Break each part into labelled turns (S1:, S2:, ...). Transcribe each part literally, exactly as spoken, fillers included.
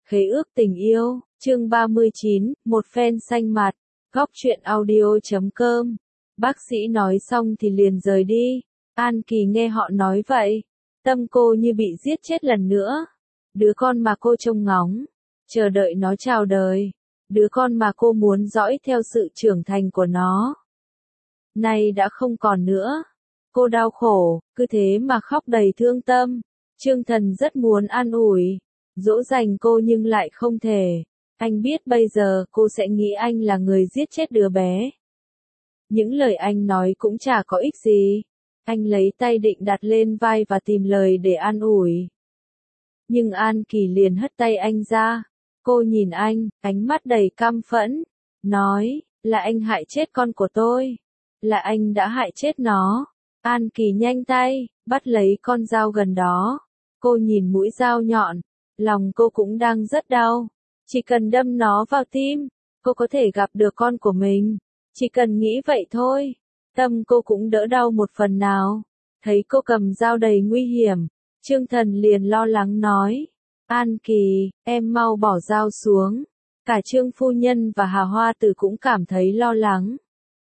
S1: Khế ước tình yêu, chương ba mươi chín, một phen xanh mặt, góc truyện audio chấm com. Bác sĩ nói xong thì liền rời đi. An Kỳ nghe họ nói vậy, tâm cô như bị giết chết lần nữa. Đứa con mà cô trông ngóng, chờ đợi nó chào đời. Đứa con mà cô muốn dõi theo sự trưởng thành của nó. Nay đã không còn nữa. Cô đau khổ, cứ thế mà khóc đầy thương tâm. Trương Thần rất muốn an ủi, dỗ dành cô nhưng lại không thể. Anh biết bây giờ cô sẽ nghĩ anh là người giết chết đứa bé. Những lời anh nói cũng chả có ích gì. Anh lấy tay định đặt lên vai và tìm lời để an ủi. Nhưng An Kỳ liền hất tay anh ra. Cô nhìn anh, ánh mắt đầy căm phẫn, nói, là anh hại chết con của tôi. Là anh đã hại chết nó. An Kỳ nhanh tay, bắt lấy con dao gần đó. Cô nhìn mũi dao nhọn, lòng cô cũng đang rất đau. Chỉ cần đâm nó vào tim, cô có thể gặp được con của mình. Chỉ cần nghĩ vậy thôi, tâm cô cũng đỡ đau một phần nào. Thấy cô cầm dao đầy nguy hiểm, Trương Thần liền lo lắng nói, An Kỳ, em mau bỏ dao xuống. Cả Trương phu nhân và Hà Hoa Tử cũng cảm thấy lo lắng.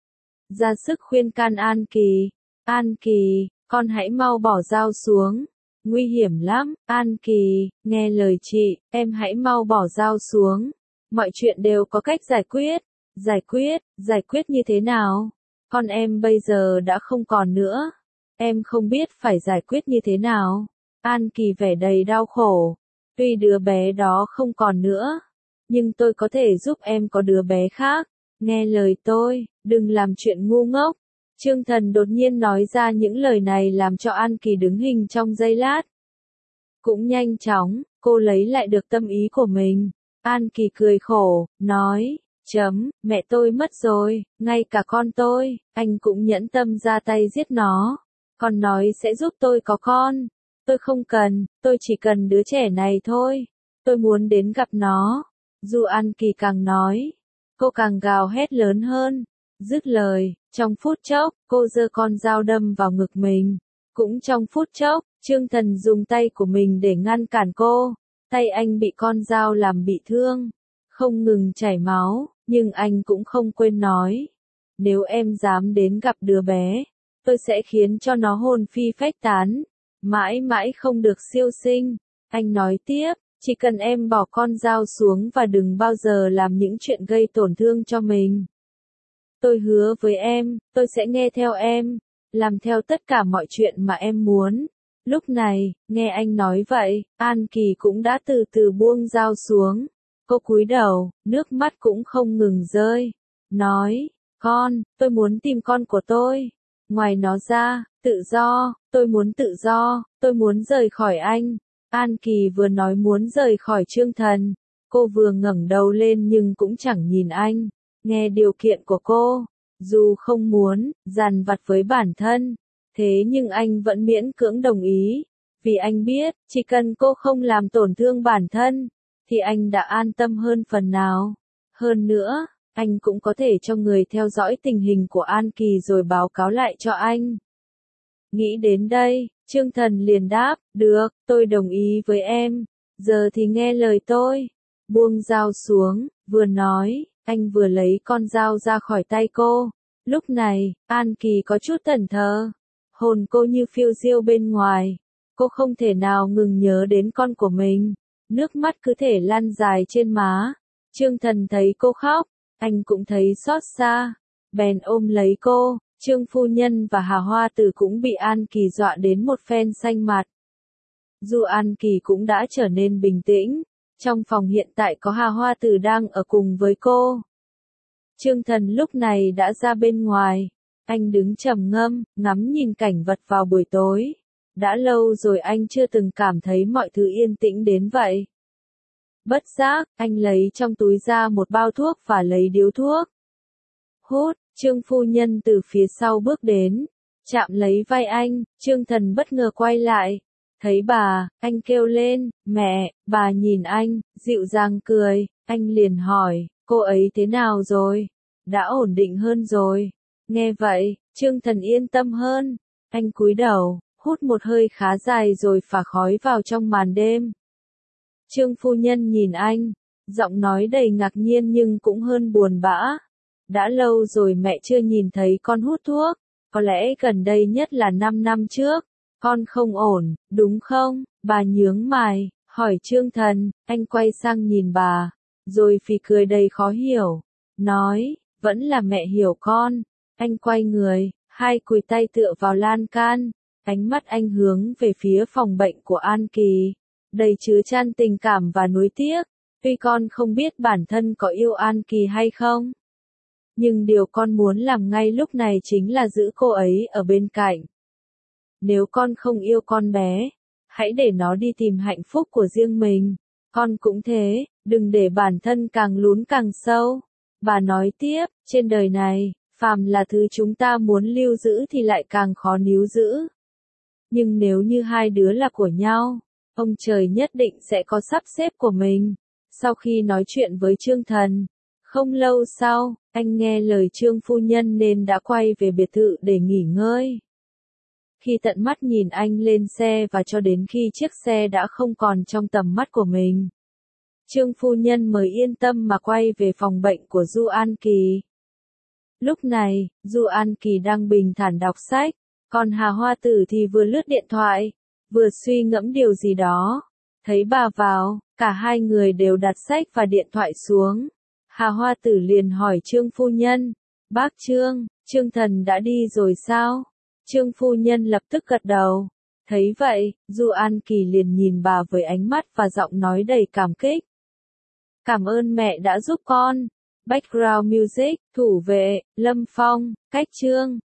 S1: Ra sức khuyên can An Kỳ, An Kỳ, con hãy mau bỏ dao xuống. Nguy hiểm lắm, An Kỳ, nghe lời chị, em hãy mau bỏ dao xuống. Mọi chuyện đều có cách giải quyết. Giải quyết, giải quyết như thế nào? Con em bây giờ đã không còn nữa. Em không biết phải giải quyết như thế nào. An Kỳ vẻ đầy đau khổ. Tuy đứa bé đó không còn nữa, nhưng tôi có thể giúp em có đứa bé khác. Nghe lời tôi, đừng làm chuyện ngu ngốc. Trương Thần đột nhiên nói ra những lời này làm cho An Kỳ đứng hình trong giây lát. Cũng nhanh chóng, cô lấy lại được tâm ý của mình. An Kỳ cười khổ, nói, chấm, mẹ tôi mất rồi, ngay cả con tôi, anh cũng nhẫn tâm ra tay giết nó. Còn nói sẽ giúp tôi có con. Tôi không cần, tôi chỉ cần đứa trẻ này thôi. Tôi muốn đến gặp nó. Dù An Kỳ càng nói, cô càng gào hét lớn hơn. Dứt lời, trong phút chốc, cô giơ con dao đâm vào ngực mình. Cũng trong phút chốc, Trương Thần dùng tay của mình để ngăn cản cô. Tay anh bị con dao làm bị thương, không ngừng chảy máu, nhưng anh cũng không quên nói. Nếu em dám đến gặp đứa bé, tôi sẽ khiến cho nó hồn phi phách tán, mãi mãi không được siêu sinh. Anh nói tiếp, chỉ cần em bỏ con dao xuống và đừng bao giờ làm những chuyện gây tổn thương cho mình. Tôi hứa với em, tôi sẽ nghe theo em, làm theo tất cả mọi chuyện mà em muốn. Lúc này, nghe anh nói vậy, An Kỳ cũng đã từ từ buông dao xuống. Cô cúi đầu, nước mắt cũng không ngừng rơi. Nói, con, tôi muốn tìm con của tôi. Ngoài nó ra, tự do, tôi muốn tự do, tôi muốn rời khỏi anh. An Kỳ vừa nói muốn rời khỏi Trương Thần. Cô vừa ngẩng đầu lên nhưng cũng chẳng nhìn anh. Nghe điều kiện của cô, dù không muốn, dằn vặt với bản thân. Thế nhưng anh vẫn miễn cưỡng đồng ý. Vì anh biết, chỉ cần cô không làm tổn thương bản thân, thì anh đã an tâm hơn phần nào. Hơn nữa, anh cũng có thể cho người theo dõi tình hình của An Kỳ rồi báo cáo lại cho anh. Nghĩ đến đây, Trương Thần liền đáp, được, tôi đồng ý với em. Giờ thì nghe lời tôi. Buông dao xuống, vừa nói, anh vừa lấy con dao ra khỏi tay cô. Lúc này, An Kỳ có chút thẫn thờ. Hồn cô như phiêu diêu bên ngoài. Cô không thể nào ngừng nhớ đến con của mình. Nước mắt cứ thể lăn dài trên má. Trương Thần thấy cô khóc, anh cũng thấy xót xa. Bèn ôm lấy cô. Trương phu nhân và Hà Hoa Tử cũng bị An Kỳ dọa đến một phen xanh mặt. Dù An Kỳ cũng đã trở nên bình tĩnh. Trong phòng hiện tại có Hà Hoa Tử đang ở cùng với cô. Trương Thần lúc này đã ra bên ngoài. Anh đứng trầm ngâm, ngắm nhìn cảnh vật vào buổi tối. Đã lâu rồi anh chưa từng cảm thấy mọi thứ yên tĩnh đến vậy. Bất giác, anh lấy trong túi ra một bao thuốc và lấy điếu thuốc. Hút, Trương phu nhân từ phía sau bước đến, chạm lấy vai anh, Trương Thần bất ngờ quay lại. Thấy bà, anh kêu lên, mẹ, bà nhìn anh, dịu dàng cười, anh liền hỏi, cô ấy thế nào rồi? Đã ổn định hơn rồi. Nghe vậy, Trương Thần yên tâm hơn. Anh cúi đầu, hút một hơi khá dài rồi phả khói vào trong màn đêm. Trương phu nhân nhìn anh, giọng nói đầy ngạc nhiên nhưng cũng hơn buồn bã. Đã lâu rồi mẹ chưa nhìn thấy con hút thuốc, có lẽ gần đây nhất là năm năm trước. Con không ổn, đúng không? Bà nhướng mày, hỏi Trương Thần, anh quay sang nhìn bà, rồi phì cười đầy khó hiểu, nói, vẫn là mẹ hiểu con. Anh quay người, hai cùi tay tựa vào lan can, ánh mắt anh hướng về phía phòng bệnh của An Kỳ, đầy chứa chan tình cảm và nuối tiếc. Tuy con không biết bản thân có yêu An Kỳ hay không, nhưng điều con muốn làm ngay lúc này chính là giữ cô ấy ở bên cạnh. Nếu con không yêu con bé, hãy để nó đi tìm hạnh phúc của riêng mình. Con cũng thế, đừng để bản thân càng lún càng sâu. Bà nói tiếp, trên đời này, phàm là thứ chúng ta muốn lưu giữ thì lại càng khó níu giữ. Nhưng nếu như hai đứa là của nhau, ông trời nhất định sẽ có sắp xếp của mình. Sau khi nói chuyện với Trương Thần, không lâu sau, anh nghe lời Trương phu nhân nên đã quay về biệt thự để nghỉ ngơi. Khi tận mắt nhìn anh lên xe và cho đến khi chiếc xe đã không còn trong tầm mắt của mình, Trương phu nhân mới yên tâm mà quay về phòng bệnh của Du An Kỳ. Lúc này, Du An Kỳ đang bình thản đọc sách, còn Hà Hoa Tử thì vừa lướt điện thoại, vừa suy ngẫm điều gì đó. Thấy bà vào, cả hai người đều đặt sách và điện thoại xuống. Hà Hoa Tử liền hỏi Trương phu nhân, bác Trương, Trương Thần đã đi rồi sao? Trương phu nhân lập tức gật đầu. Thấy vậy, Du An Kỳ liền nhìn bà với ánh mắt và giọng nói đầy cảm kích. Cảm ơn mẹ đã giúp con. Background music, thủ vệ, Lâm Phong, cách Trương.